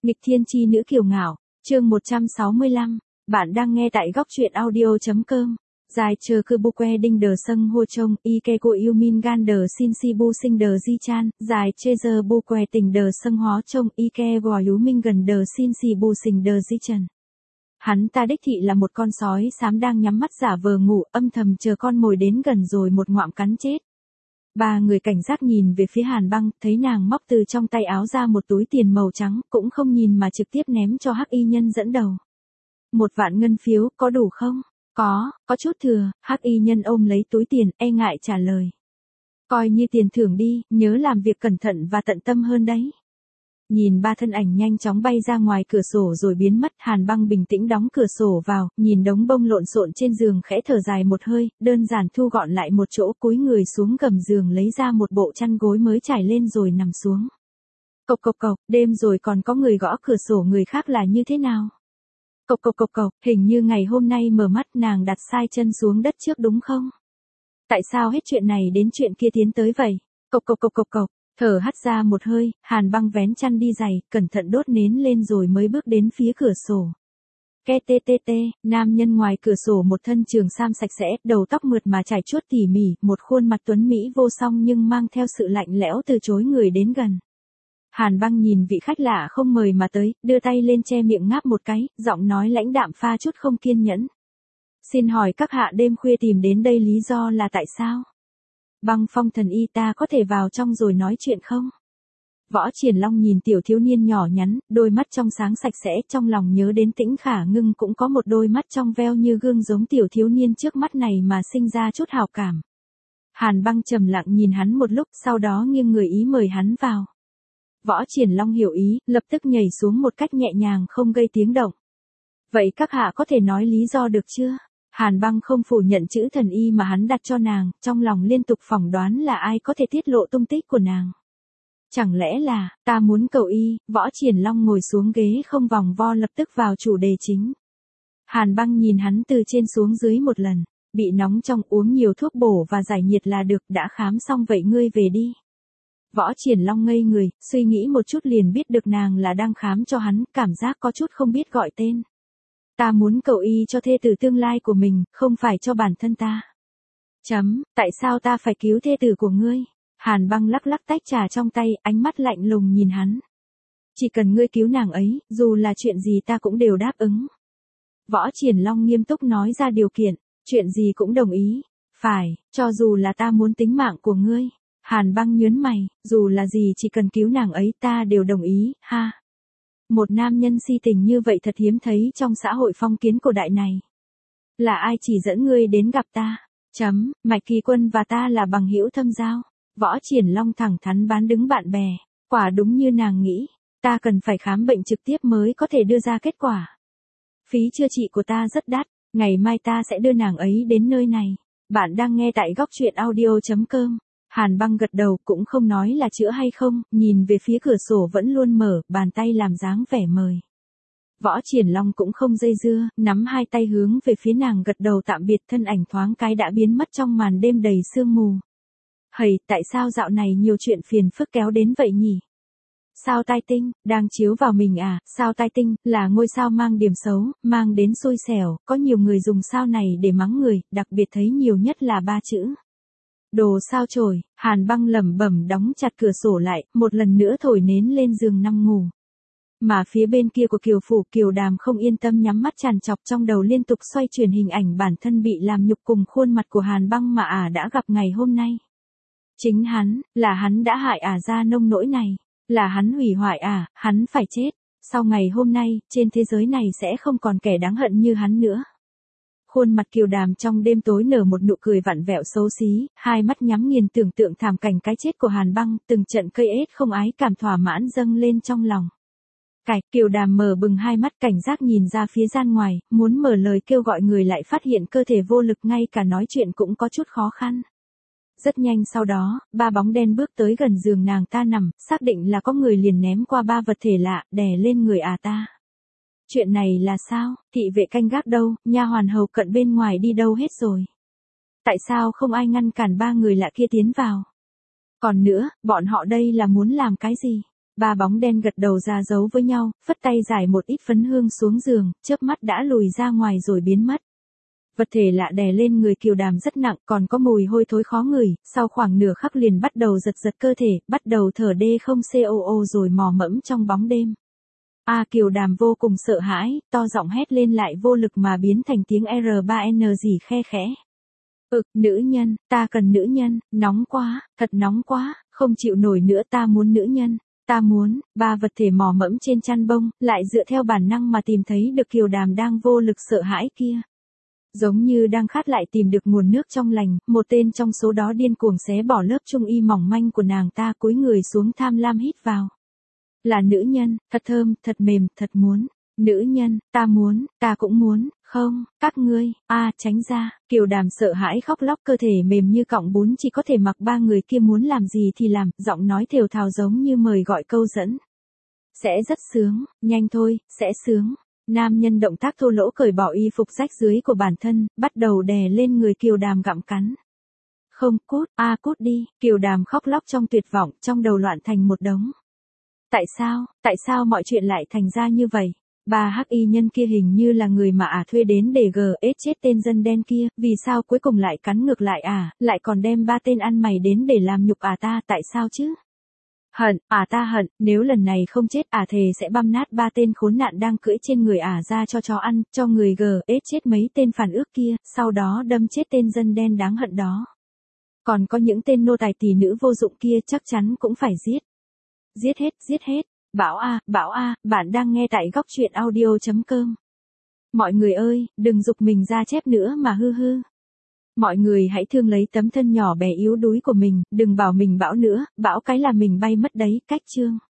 Nghịch thiên chi nữ kiều ngạo, chương 165, bạn đang nghe tại góc truyện audio.com. Dài chờ cư bu que đinh đờ sâng hô trông, ike cô yêu min gan đờ xin si bu sinh đờ di chan, dài chê giờ bu que tình đờ sâng hó trông, ike vò yú minh gần đờ xin si bu sinh đờ di trần. Hắn ta đích thị là một con sói xám đang nhắm mắt giả vờ ngủ, âm thầm chờ con mồi đến gần rồi một ngoạm cắn chết. Ba người cảnh giác nhìn về phía Hàn Băng, thấy nàng móc từ trong tay áo ra một túi tiền màu trắng, cũng không nhìn mà trực tiếp ném cho Hắc Y Nhân dẫn đầu. 1.000.000 ngân phiếu, có đủ không? Có chút thừa. Hắc Y Nhân ôm lấy túi tiền, e ngại trả lời. Coi như tiền thưởng đi, nhớ làm việc cẩn thận và tận tâm hơn đấy. Nhìn ba thân ảnh nhanh chóng bay ra ngoài cửa sổ rồi biến mất, Hàn Băng bình tĩnh đóng cửa sổ vào, nhìn đống bông lộn xộn trên giường khẽ thở dài một hơi, đơn giản thu gọn lại một chỗ, cúi người xuống gầm giường lấy ra một bộ chăn gối mới trải lên rồi nằm xuống. Cộc cộc cộc, đêm rồi còn có người gõ cửa sổ người khác là như thế nào? Cộc cộc cộc cộc, hình như ngày hôm nay mở mắt nàng đặt sai chân xuống đất trước đúng không? Tại sao hết chuyện này đến chuyện kia tiến tới vậy? Cộc cộc cộc cộc cộc. Thở hắt ra một hơi, Hàn Băng vén chăn đi giày, cẩn thận đốt nến lên rồi mới bước đến phía cửa sổ. Ke tê tê tê, nam nhân ngoài cửa sổ một thân trường sam sạch sẽ, đầu tóc mượt mà trải chuốt tỉ mỉ, một khuôn mặt tuấn mỹ vô song nhưng mang theo sự lạnh lẽo từ chối người đến gần. Hàn Băng nhìn vị khách lạ không mời mà tới, đưa tay lên che miệng ngáp một cái, giọng nói lãnh đạm pha chút không kiên nhẫn. Xin hỏi các hạ đêm khuya tìm đến đây lý do là tại sao? Băng Phong thần y, ta có thể vào trong rồi nói chuyện không? Võ Triển Long nhìn tiểu thiếu niên nhỏ nhắn, đôi mắt trong sáng sạch sẽ, trong lòng nhớ đến Tĩnh Khả Ngưng cũng có một đôi mắt trong veo như gương giống tiểu thiếu niên trước mắt này mà sinh ra chút hào cảm. Hàn Băng trầm lặng nhìn hắn một lúc, sau đó nghiêng người ý mời hắn vào. Võ Triển Long hiểu ý, lập tức nhảy xuống một cách nhẹ nhàng không gây tiếng động. Vậy các hạ có thể nói lý do được chưa? Hàn Băng không phủ nhận chữ thần y mà hắn đặt cho nàng, trong lòng liên tục phỏng đoán là ai có thể tiết lộ tung tích của nàng. Chẳng lẽ là, ta muốn cầu y, Võ Triển Long ngồi xuống ghế không vòng vo lập tức vào chủ đề chính. Hàn Băng nhìn hắn từ trên xuống dưới một lần, bị nóng trong uống nhiều thuốc bổ và giải nhiệt là được, đã khám xong vậy ngươi về đi. Võ Triển Long ngây người, suy nghĩ một chút liền biết được nàng là đang khám cho hắn, cảm giác có chút không biết gọi tên. Ta muốn cầu y cho thê tử tương lai của mình, không phải cho bản thân ta. Tại sao ta phải cứu thê tử của ngươi? Hàn Băng lắc lắc tách trà trong tay, ánh mắt lạnh lùng nhìn hắn. Chỉ cần ngươi cứu nàng ấy, dù là chuyện gì ta cũng đều đáp ứng. Võ Triển Long nghiêm túc nói ra điều kiện, chuyện gì cũng đồng ý. Phải, cho dù là ta muốn tính mạng của ngươi. Hàn Băng nhớn mày, dù là gì chỉ cần cứu nàng ấy ta đều đồng ý, ha. Một nam nhân si tình như vậy thật hiếm thấy trong xã hội phong kiến cổ đại này. Là ai chỉ dẫn ngươi đến gặp ta? Mạch Kỳ Quân và ta là bằng hữu thâm giao. Võ Triển Long thẳng thắn bán đứng bạn bè. Quả đúng như nàng nghĩ, ta cần phải khám bệnh trực tiếp mới có thể đưa ra kết quả. Phí chữa trị của ta rất đắt, ngày mai ta sẽ đưa nàng ấy đến nơi này. Bạn đang nghe tại góc truyện audio.com. Hàn Băng gật đầu cũng không nói là chữa hay không, nhìn về phía cửa sổ vẫn luôn mở, bàn tay làm dáng vẻ mời. Võ Triển Long cũng không dây dưa, nắm hai tay hướng về phía nàng gật đầu tạm biệt, thân ảnh thoáng cái đã biến mất trong màn đêm đầy sương mù. Hầy, tại sao dạo này nhiều chuyện phiền phức kéo đến vậy nhỉ? Sao tai tinh, đang chiếu vào mình à? Sao tai tinh, là ngôi sao mang điểm xấu, mang đến xui xẻo, có nhiều người dùng sao này để mắng người, đặc biệt thấy nhiều nhất là 3 chữ. Đồ sao chổi. Hàn Băng lẩm bẩm đóng chặt cửa sổ lại, một lần nữa thổi nến lên giường nằm ngủ. Mà phía bên kia của Kiều Phủ, Kiều Đàm không yên tâm nhắm mắt trằn trọc, trong đầu liên tục xoay chuyển hình ảnh bản thân bị làm nhục cùng khuôn mặt của Hàn Băng mà đã gặp ngày hôm nay. Chính hắn, là hắn đã hại ra nông nỗi này, là hắn hủy hoại hắn phải chết. Sau ngày hôm nay, trên thế giới này sẽ không còn kẻ đáng hận như hắn nữa. Khuôn mặt Kiều Đàm trong đêm tối nở một nụ cười vặn vẹo xấu xí, hai mắt nhắm nghiền tưởng tượng thảm cảnh cái chết của Hàn Băng, từng trận cây ết không ái cảm thỏa mãn dâng lên trong lòng. Kiều Đàm mở bừng hai mắt cảnh giác nhìn ra phía gian ngoài, muốn mở lời kêu gọi người lại phát hiện cơ thể vô lực, ngay cả nói chuyện cũng có chút khó khăn. Rất nhanh sau đó, 3 bóng đen bước tới gần giường nàng ta nằm, xác định là có người liền ném qua 3 vật thể lạ, đè lên người ta. Chuyện này là sao? Thị vệ canh gác đâu, nha hoàn hầu cận bên ngoài đi đâu hết rồi? Tại sao không ai ngăn cản 3 người lạ kia tiến vào? Còn nữa, bọn họ đây là muốn làm cái gì? Ba bóng đen gật đầu ra dấu với nhau, phất tay giải một ít phấn hương xuống giường, chớp mắt đã lùi ra ngoài rồi biến mất. Vật thể lạ đè lên người Kiều Đàm rất nặng, còn có mùi hôi thối khó ngửi, sau khoảng nửa khắc liền bắt đầu giật giật cơ thể, bắt đầu thở đê không coo rồi mò mẫm trong bóng đêm. Kiều Đàm vô cùng sợ hãi, to giọng hét lên lại vô lực mà biến thành tiếng R3N gì khe khẽ. Nữ nhân, ta cần nữ nhân, nóng quá, thật nóng quá, không chịu nổi nữa, ta muốn nữ nhân, ta muốn. Ba vật thể mò mẫm trên chăn bông, lại dựa theo bản năng mà tìm thấy được Kiều Đàm đang vô lực sợ hãi kia. Giống như đang khát lại tìm được nguồn nước trong lành, một tên trong số đó điên cuồng xé bỏ lớp trung y mỏng manh của nàng ta, cúi người xuống tham lam hít vào. Là nữ nhân, thật thơm, thật mềm, thật muốn. Nữ nhân, ta muốn, ta cũng muốn, không, các ngươi, tránh ra. Kiều Đàm sợ hãi khóc lóc, cơ thể mềm như cọng bún, chỉ có thể mặc ba người kia muốn làm gì thì làm, giọng nói thều thào giống như mời gọi câu dẫn. Sẽ rất sướng, nhanh thôi, sẽ sướng. Nam nhân động tác thô lỗ cởi bỏ y phục rách dưới của bản thân, bắt đầu đè lên người Kiều Đàm gặm cắn. Không, cút, cút đi. Kiều Đàm khóc lóc trong tuyệt vọng, trong đầu loạn thành một đống. Tại sao mọi chuyện lại thành ra như vậy? Ba hắc y nhân kia hình như là người mà thuê đến để chết tên dân đen kia, vì sao cuối cùng lại cắn ngược lại lại còn đem ba tên ăn mày đến để làm nhục ta, tại sao chứ? Hận, ta hận, nếu lần này không chết thề sẽ băm nát ba tên khốn nạn đang cưỡi trên người ra cho chó ăn, cho người chết mấy tên phản ước kia, sau đó đâm chết tên dân đen đáng hận đó. Còn có những tên nô tài tỷ nữ vô dụng kia chắc chắn cũng phải giết. Giết hết. Bảo bạn đang nghe tại góc truyện audio.com. Mọi người ơi, đừng giục mình ra chép nữa mà hư. Mọi người hãy thương lấy tấm thân nhỏ bé yếu đuối của mình, đừng bảo mình bão nữa, bão cái là mình bay mất đấy. Cách chương.